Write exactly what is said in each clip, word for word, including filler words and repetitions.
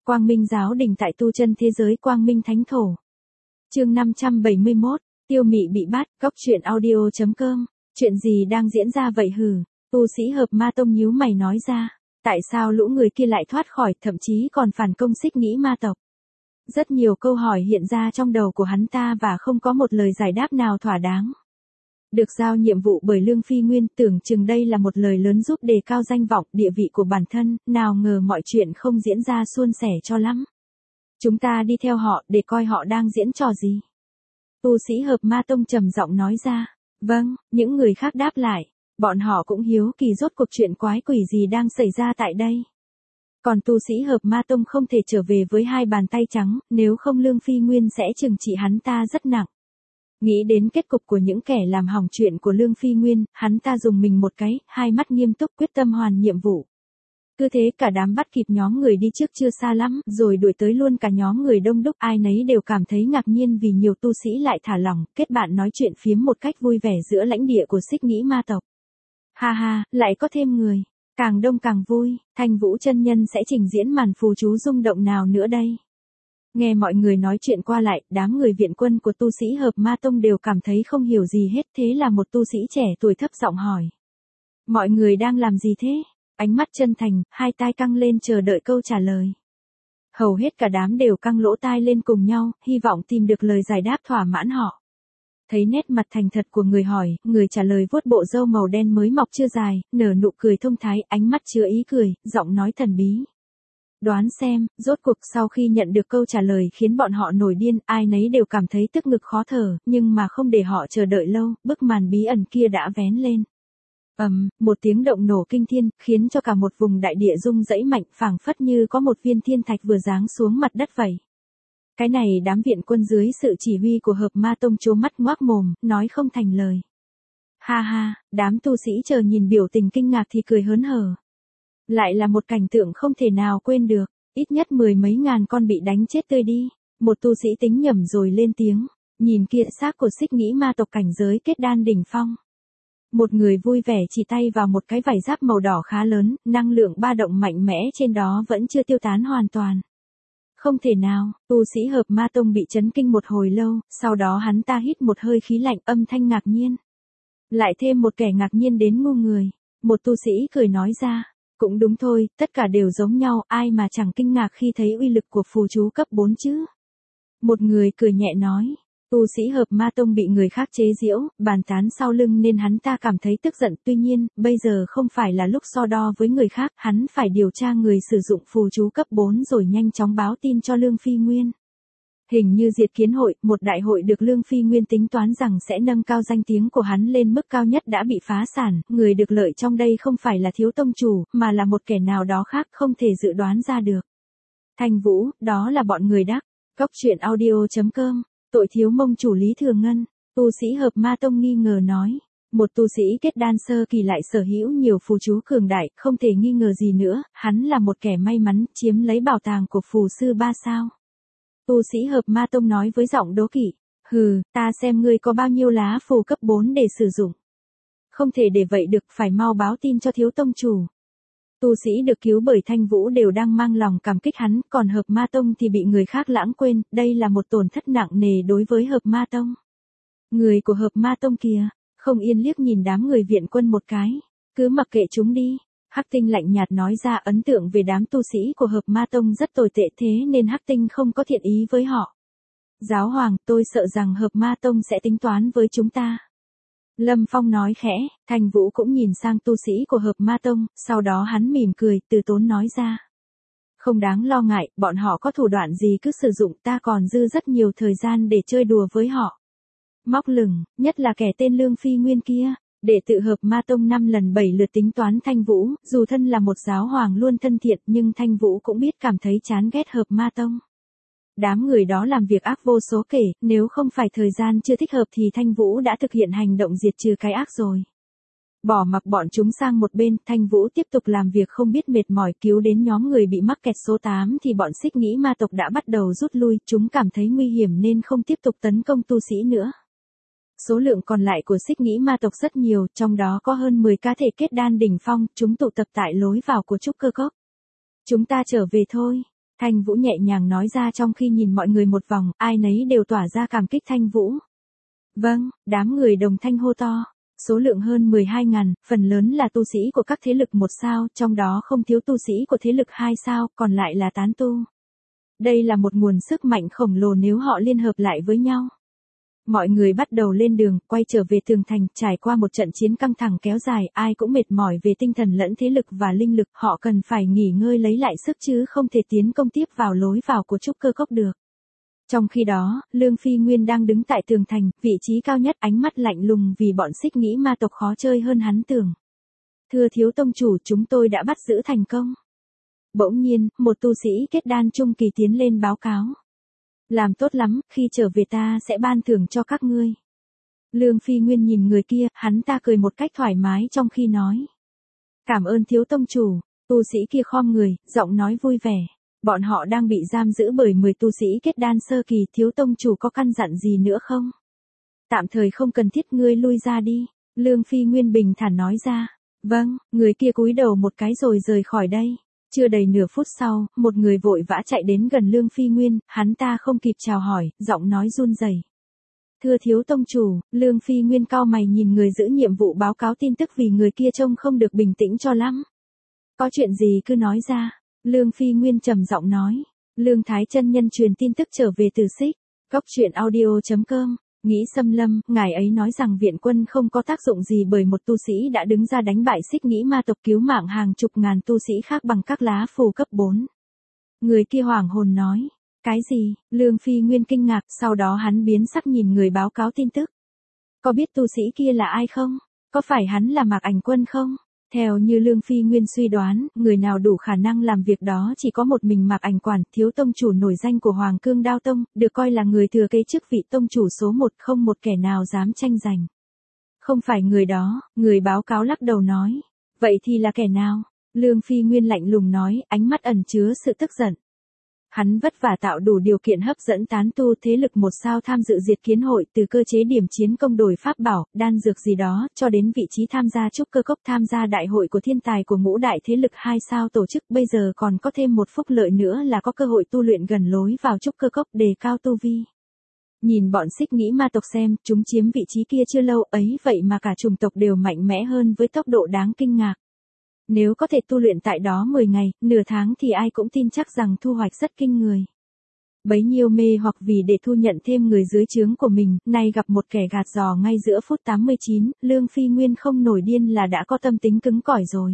Quang Minh giáo đình tại tu chân thế giới Quang Minh Thánh Thổ. Chương năm trăm bảy mươi mốt, Tiêu Mị bị bắt, góc truyện audio chấm com. Chuyện gì đang diễn ra vậy hử? Tu sĩ Hợp Ma Tông nhíu mày nói ra. Tại sao lũ người kia lại thoát khỏi, thậm chí còn phản công Xích Nghĩ Ma tộc? Rất nhiều câu hỏi hiện ra trong đầu của hắn ta và không có một lời giải đáp nào thỏa đáng. Được giao nhiệm vụ bởi Lương Phi Nguyên, tưởng chừng đây là một lời lớn giúp đề cao danh vọng, địa vị của bản thân, nào ngờ mọi chuyện không diễn ra suôn sẻ cho lắm. Chúng ta đi theo họ để coi họ đang diễn trò gì. Tu sĩ Hợp Ma Tông trầm giọng nói ra. Vâng, những người khác đáp lại. Bọn họ cũng hiếu kỳ rốt cuộc chuyện quái quỷ gì đang xảy ra tại đây. Còn tu sĩ Hợp Ma Tông không thể trở về với hai bàn tay trắng, nếu không Lương Phi Nguyên sẽ trừng trị hắn ta rất nặng. Nghĩ đến kết cục của những kẻ làm hỏng chuyện của Lương Phi Nguyên, hắn ta dùng mình một cái, hai mắt nghiêm túc quyết tâm hoàn nhiệm vụ. Cứ thế cả đám bắt kịp nhóm người đi trước chưa xa lắm, rồi đuổi tới luôn cả nhóm người đông đúc, ai nấy đều cảm thấy ngạc nhiên vì nhiều tu sĩ lại thả lỏng, kết bạn nói chuyện phiếm một cách vui vẻ giữa lãnh địa của Xích Nghĩ Ma tộc. Ha ha, lại có thêm người, càng đông càng vui, Thanh Vũ chân nhân sẽ trình diễn màn phù chú rung động nào nữa đây? Nghe mọi người nói chuyện qua lại, đám người viện quân của tu sĩ Hợp Ma Tông đều cảm thấy không hiểu gì hết, thế là một tu sĩ trẻ tuổi thấp giọng hỏi. Mọi người đang làm gì thế? Ánh mắt chân thành, hai tai căng lên chờ đợi câu trả lời. Hầu hết cả đám đều căng lỗ tai lên cùng nhau, hy vọng tìm được lời giải đáp thỏa mãn họ. Thấy nét mặt thành thật của người hỏi, người trả lời vuốt bộ râu màu đen mới mọc chưa dài, nở nụ cười thông thái, ánh mắt chứa ý cười, giọng nói thần bí. Đoán xem, rốt cuộc sau khi nhận được câu trả lời khiến bọn họ nổi điên, ai nấy đều cảm thấy tức ngực khó thở, nhưng mà không để họ chờ đợi lâu, bức màn bí ẩn kia đã vén lên. Ầm, um, một tiếng động nổ kinh thiên, khiến cho cả một vùng đại địa rung rẩy mạnh, phảng phất như có một viên thiên thạch vừa giáng xuống mặt đất vậy. Cái này đám viện quân dưới sự chỉ huy của Hợp Ma Tông trố mắt ngoác mồm, nói không thành lời. Ha ha, đám tu sĩ chờ nhìn biểu tình kinh ngạc thì cười hớn hở. Lại là một cảnh tượng không thể nào quên được, ít nhất mười mấy ngàn con bị đánh chết tươi đi. Một tu sĩ tính nhầm rồi lên tiếng, nhìn kia xác của Xích Nghĩ Ma tộc cảnh giới kết đan đỉnh phong. Một người vui vẻ chỉ tay vào một cái vải giáp màu đỏ khá lớn, năng lượng ba động mạnh mẽ trên đó vẫn chưa tiêu tán hoàn toàn. Không thể nào, tu sĩ Hợp Ma Tông bị chấn kinh một hồi lâu, sau đó hắn ta hít một hơi khí lạnh, âm thanh ngạc nhiên. Lại thêm một kẻ ngạc nhiên đến ngu người. Một tu sĩ cười nói ra, cũng đúng thôi, tất cả đều giống nhau, ai mà chẳng kinh ngạc khi thấy uy lực của phù chú cấp bốn chứ. Một người cười nhẹ nói. Tu sĩ Hợp Ma Tông bị người khác chế giễu, bàn tán sau lưng nên hắn ta cảm thấy tức giận, tuy nhiên, bây giờ không phải là lúc so đo với người khác, hắn phải điều tra người sử dụng phù chú cấp bốn rồi nhanh chóng báo tin cho Lương Phi Nguyên. Hình như Diệt Kiến Hội, một đại hội được Lương Phi Nguyên tính toán rằng sẽ nâng cao danh tiếng của hắn lên mức cao nhất đã bị phá sản, người được lợi trong đây không phải là Thiếu Tông Chủ, mà là một kẻ nào đó khác không thể dự đoán ra được. Thanh Vũ, đó là bọn người đắc, góc truyện audio chấm com. Tội thiếu mông chủ Lý Thừa Ngân, tu sĩ Hợp Ma Tông nghi ngờ nói. Một tu sĩ kết đan sơ kỳ lại sở hữu nhiều phù chú cường đại, không thể nghi ngờ gì nữa, hắn là một kẻ may mắn, chiếm lấy bảo tàng của phù sư ba sao. Tu sĩ Hợp Ma Tông nói với giọng đố kỵ, hừ, ta xem ngươi có bao nhiêu lá phù cấp bốn để sử dụng. Không thể để vậy được, phải mau báo tin cho Thiếu Tông Chủ. Tu sĩ được cứu bởi Thanh Vũ đều đang mang lòng cảm kích hắn, còn Hợp Ma Tông thì bị người khác lãng quên, đây là một tổn thất nặng nề đối với Hợp Ma Tông. Người của Hợp Ma Tông kìa, không yên liếc nhìn đám người viện quân một cái, cứ mặc kệ chúng đi. Hắc Tinh lạnh nhạt nói ra, ấn tượng về đám tu sĩ của Hợp Ma Tông rất tồi tệ, thế nên Hắc Tinh không có thiện ý với họ. Giáo hoàng, tôi sợ rằng Hợp Ma Tông sẽ tính toán với chúng ta. Lâm Phong nói khẽ, Thanh Vũ cũng nhìn sang tu sĩ của Hợp Ma Tông, sau đó hắn mỉm cười, từ tốn nói ra. Không đáng lo ngại, bọn họ có thủ đoạn gì cứ sử dụng, ta còn dư rất nhiều thời gian để chơi đùa với họ. Móc lửng, nhất là kẻ tên Lương Phi Nguyên kia, đệ tử Hợp Ma Tông năm lần bảy lượt tính toán Thanh Vũ, dù thân là một giáo hoàng luôn thân thiện nhưng Thanh Vũ cũng biết cảm thấy chán ghét Hợp Ma Tông. Đám người đó làm việc ác vô số kể, nếu không phải thời gian chưa thích hợp thì Thanh Vũ đã thực hiện hành động diệt trừ cái ác rồi. Bỏ mặc bọn chúng sang một bên, Thanh Vũ tiếp tục làm việc không biết mệt mỏi, cứu đến nhóm người bị mắc kẹt số tám thì bọn Xích Nghĩ Ma tộc đã bắt đầu rút lui, chúng cảm thấy nguy hiểm nên không tiếp tục tấn công tu sĩ nữa. Số lượng còn lại của Xích Nghĩ Ma tộc rất nhiều, trong đó có hơn mười cá thể kết đan đỉnh phong, chúng tụ tập tại lối vào của trúc cơ cốc. Chúng ta trở về thôi. Thanh Vũ nhẹ nhàng nói ra trong khi nhìn mọi người một vòng, ai nấy đều tỏa ra cảm kích Thanh Vũ. Vâng, đám người đồng thanh hô to. Số lượng hơn mười hai ngàn, phần lớn là tu sĩ của các thế lực một sao, trong đó không thiếu tu sĩ của thế lực hai sao, còn lại là tán tu. Đây là một nguồn sức mạnh khổng lồ nếu họ liên hợp lại với nhau. Mọi người bắt đầu lên đường, quay trở về tường thành, trải qua một trận chiến căng thẳng kéo dài, ai cũng mệt mỏi về tinh thần lẫn thế lực và linh lực, họ cần phải nghỉ ngơi lấy lại sức chứ không thể tiến công tiếp vào lối vào của trúc cơ cốc được. Trong khi đó, Lương Phi Nguyên đang đứng tại tường thành, vị trí cao nhất, ánh mắt lạnh lùng vì bọn xích nghĩ ma tộc khó chơi hơn hắn tưởng. Thưa thiếu tông chủ, chúng tôi đã bắt giữ thành công. Bỗng nhiên, một tu sĩ kết đan trung kỳ tiến lên báo cáo. Làm tốt lắm, khi trở về ta sẽ ban thưởng cho các ngươi. Lương Phi Nguyên nhìn người kia, hắn ta cười một cách thoải mái trong khi nói. Cảm ơn thiếu tông chủ, tu sĩ kia khom người, giọng nói vui vẻ. Bọn họ đang bị giam giữ bởi mười tu sĩ kết đan sơ kỳ, thiếu tông chủ có căn dặn gì nữa không? Tạm thời không cần thiết, ngươi lui ra đi. Lương Phi Nguyên bình thản nói ra. Vâng, người kia cúi đầu một cái rồi rời khỏi đây. Chưa đầy nửa phút sau, một người vội vã chạy đến gần Lương Phi Nguyên, hắn ta không kịp chào hỏi, giọng nói run rẩy. Thưa thiếu tông chủ, Lương Phi Nguyên cau mày nhìn người giữ nhiệm vụ báo cáo tin tức vì người kia trông không được bình tĩnh cho lắm. Có chuyện gì cứ nói ra. Lương Phi Nguyên trầm giọng nói. Lương Thái chân nhân truyền tin tức trở về từ Xích. Góc truyện audio chấm com. Nghĩ Xâm Lâm, ngài ấy nói rằng viện quân không có tác dụng gì bởi một tu sĩ đã đứng ra đánh bại Xích Nghĩ ma tộc, cứu mạng hàng chục ngàn tu sĩ khác bằng các lá phù cấp bốn. Người kia hoảng hồn nói. Cái gì? Lương Phi Nguyên kinh ngạc, sau đó hắn biến sắc nhìn người báo cáo tin tức. Có biết tu sĩ kia là ai không? Có phải hắn là Mạc Ảnh Quân không? Theo như Lương Phi Nguyên suy đoán, người nào đủ khả năng làm việc đó chỉ có một mình Mạc Ảnh Quản, thiếu tông chủ nổi danh của Hoàng Cương Đao Tông, được coi là người thừa kế chức vị tông chủ số một, không một kẻ nào dám tranh giành. Không phải người đó, người báo cáo lắc đầu nói. Vậy thì là kẻ nào? Lương Phi Nguyên lạnh lùng nói, ánh mắt ẩn chứa sự tức giận. Hắn vất vả tạo đủ điều kiện hấp dẫn tán tu thế lực một sao tham dự diệt kiến hội, từ cơ chế điểm chiến công đổi pháp bảo, đan dược gì đó, cho đến vị trí tham gia trúc cơ cốc, tham gia đại hội của thiên tài của ngũ đại thế lực hai sao tổ chức, bây giờ còn có thêm một phúc lợi nữa là có cơ hội tu luyện gần lối vào trúc cơ cốc, đề cao tu vi. Nhìn bọn Xích Nghĩ ma tộc xem, chúng chiếm vị trí kia chưa lâu ấy vậy mà cả chủng tộc đều mạnh mẽ hơn với tốc độ đáng kinh ngạc. Nếu có thể tu luyện tại đó mười ngày, nửa tháng thì ai cũng tin chắc rằng thu hoạch rất kinh người. Bấy nhiêu mê hoặc vì để thu nhận thêm người dưới trướng của mình, nay gặp một kẻ gạt giò ngay giữa phút tám mươi chín, Lương Phi Nguyên không nổi điên là đã có tâm tính cứng cỏi rồi.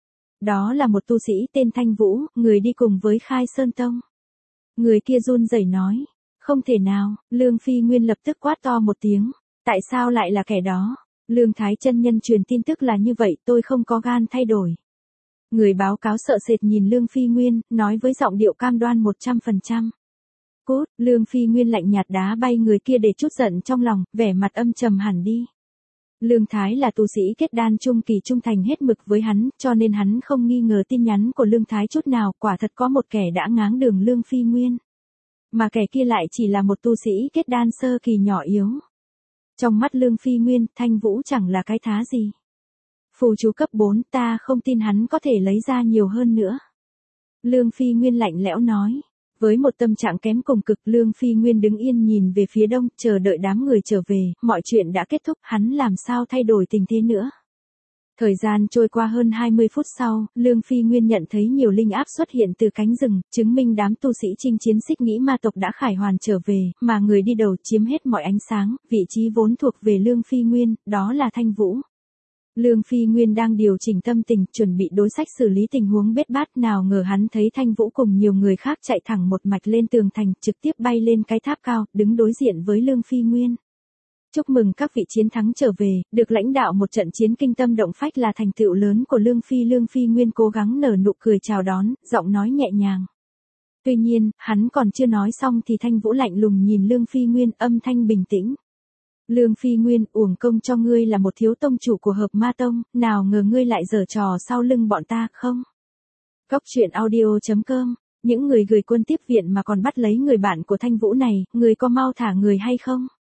Đó là một tu sĩ tên Thanh Vũ, người đi cùng với Khai Sơn Tông. Người kia run rẩy nói, không thể nào, Lương Phi Nguyên lập tức quát to một tiếng, tại sao lại là kẻ đó? Lương Thái chân nhân truyền tin tức là như vậy, tôi không có gan thay đổi. Người báo cáo sợ sệt nhìn Lương Phi Nguyên, nói với giọng điệu cam đoan một trăm phần trăm. Cút, Lương Phi Nguyên lạnh nhạt đá bay người kia để trút giận trong lòng, vẻ mặt âm trầm hẳn đi. Lương Thái là tu sĩ kết đan trung kỳ trung thành hết mực với hắn, cho nên hắn không nghi ngờ tin nhắn của Lương Thái chút nào, quả thật có một kẻ đã ngáng đường Lương Phi Nguyên. Mà kẻ kia lại chỉ là một tu sĩ kết đan sơ kỳ nhỏ yếu. Trong mắt Lương Phi Nguyên, Thanh Vũ chẳng là cái thá gì. Phù chú cấp bốn, ta không tin hắn có thể lấy ra nhiều hơn nữa. Lương Phi Nguyên lạnh lẽo nói. Với một tâm trạng kém cùng cực, Lương Phi Nguyên đứng yên nhìn về phía đông, chờ đợi đám người trở về, mọi chuyện đã kết thúc, hắn làm sao thay đổi tình thế nữa. Thời gian trôi qua hơn hai mươi phút sau, Lương Phi Nguyên nhận thấy nhiều linh áp xuất hiện từ cánh rừng, chứng minh đám tu sĩ chinh chiến Xích Nghĩ ma tộc đã khải hoàn trở về, mà người đi đầu chiếm hết mọi ánh sáng, vị trí vốn thuộc về Lương Phi Nguyên, đó là Thanh Vũ. Lương Phi Nguyên đang điều chỉnh tâm tình, chuẩn bị đối sách xử lý tình huống bết bát, nào ngờ hắn thấy Thanh Vũ cùng nhiều người khác chạy thẳng một mạch lên tường thành, trực tiếp bay lên cái tháp cao, đứng đối diện với Lương Phi Nguyên. Chúc mừng các vị chiến thắng trở về, được lãnh đạo một trận chiến kinh tâm động phách là thành tựu lớn của Lương Phi. Lương Phi Nguyên cố gắng nở nụ cười chào đón, giọng nói nhẹ nhàng. Tuy nhiên, hắn còn chưa nói xong thì Thanh Vũ lạnh lùng nhìn Lương Phi Nguyên, âm thanh bình tĩnh. Lương Phi Nguyên, uổng công cho ngươi là một thiếu tông chủ của Hợp Ma Tông, nào ngờ ngươi lại giở trò sau lưng bọn ta, không? Góc truyện audio chấm com, những người gửi quân tiếp viện mà còn bắt lấy người bạn của Thanh Vũ này, người có mau thả người hay không?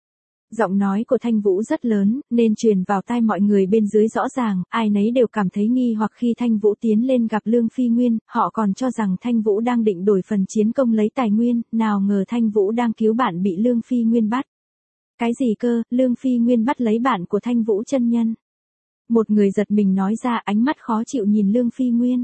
Giọng nói của Thanh Vũ rất lớn, nên truyền vào tai mọi người bên dưới rõ ràng, ai nấy đều cảm thấy nghi hoặc khi Thanh Vũ tiến lên gặp Lương Phi Nguyên, họ còn cho rằng Thanh Vũ đang định đổi phần chiến công lấy tài nguyên, nào ngờ Thanh Vũ đang cứu bạn bị Lương Phi Nguyên bắt. Cái gì cơ, Lương Phi Nguyên bắt lấy bạn của Thanh Vũ chân nhân? Một người giật mình nói ra, ánh mắt khó chịu nhìn Lương Phi Nguyên.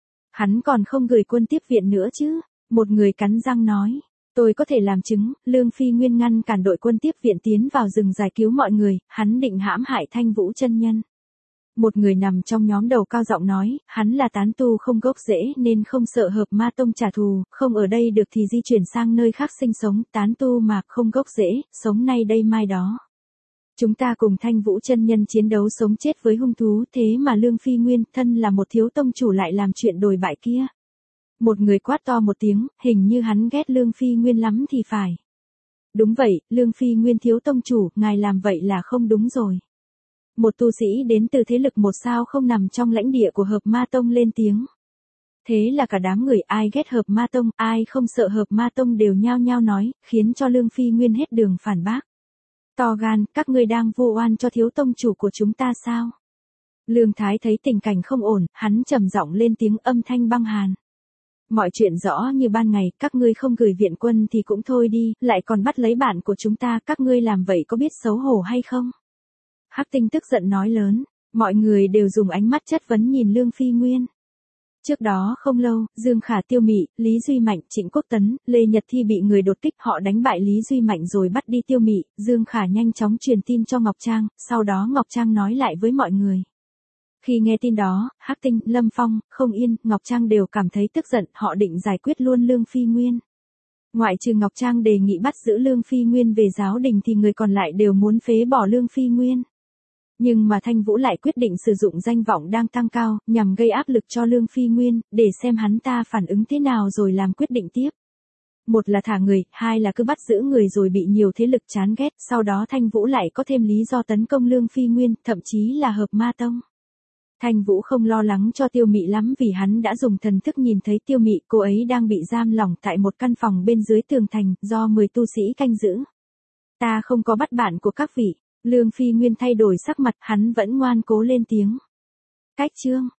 Hắn còn không gửi quân tiếp viện nữa chứ? Một người cắn răng nói. Tôi có thể làm chứng, Lương Phi Nguyên ngăn cản đội quân tiếp viện tiến vào rừng giải cứu mọi người, hắn định hãm hại Thanh Vũ chân nhân. Một người nằm trong nhóm đầu cao giọng nói, hắn là tán tu không gốc rễ nên không sợ Hợp Ma Tông trả thù, không ở đây được thì di chuyển sang nơi khác sinh sống, tán tu mà không gốc rễ, sống nay đây mai đó. Chúng ta cùng Thanh Vũ chân nhân chiến đấu sống chết với hung thú, thế mà Lương Phi Nguyên thân là một thiếu tông chủ lại làm chuyện đồi bại kia. Một người quát to một tiếng, hình như hắn ghét Lương Phi Nguyên lắm thì phải. Đúng vậy, Lương Phi Nguyên thiếu tông chủ, ngài làm vậy là không đúng rồi. Một tu sĩ đến từ thế lực một sao không nằm trong lãnh địa của Hợp Ma Tông lên tiếng. Thế là cả đám người ai ghét Hợp Ma Tông, ai không sợ Hợp Ma Tông đều nhao nhao nói, khiến cho Lương Phi Nguyên hết đường phản bác. To gan, các ngươi đang vu oan cho thiếu tông chủ của chúng ta sao? Lương Thái thấy tình cảnh không ổn, hắn trầm giọng lên tiếng âm thanh băng hàn. Mọi chuyện rõ như ban ngày, các ngươi không gửi viện quân thì cũng thôi đi, lại còn bắt lấy bạn của chúng ta, các ngươi làm vậy có biết xấu hổ hay không? Hắc Tinh tức giận nói lớn, mọi người đều dùng ánh mắt chất vấn nhìn Lương Phi Nguyên. Trước đó không lâu, Dương Khả, Tiêu Mị, Lý Duy Mạnh, Trịnh Quốc Tấn, Lê Nhật Thi bị người đột kích, họ đánh bại Lý Duy Mạnh rồi bắt đi Tiêu Mị, Dương Khả nhanh chóng truyền tin cho Ngọc Trang, sau đó Ngọc Trang nói lại với mọi người. Khi nghe tin đó, Hắc Tinh, Lâm Phong, Không Yên, Ngọc Trang đều cảm thấy tức giận, họ định giải quyết luôn Lương Phi Nguyên. Ngoại trừ Ngọc Trang đề nghị bắt giữ Lương Phi Nguyên về giáo đình thì người còn lại đều muốn phế bỏ Lương Phi Nguyên. Nhưng mà Thanh Vũ lại quyết định sử dụng danh vọng đang tăng cao, nhằm gây áp lực cho Lương Phi Nguyên, để xem hắn ta phản ứng thế nào rồi làm quyết định tiếp. Một là thả người, hai là cứ bắt giữ người rồi bị nhiều thế lực chán ghét, sau đó Thanh Vũ lại có thêm lý do tấn công Lương Phi Nguyên, thậm chí là Hợp Ma Tông. Thanh Vũ không lo lắng cho Tiêu Mị lắm vì hắn đã dùng thần thức nhìn thấy Tiêu Mị, cô ấy đang bị giam lỏng tại một căn phòng bên dưới tường thành, do mười tu sĩ canh giữ. Ta không có bắt bạn của các vị. Lương Phi Nguyên thay đổi sắc mặt, hắn vẫn ngoan cố lên tiếng. Cách chương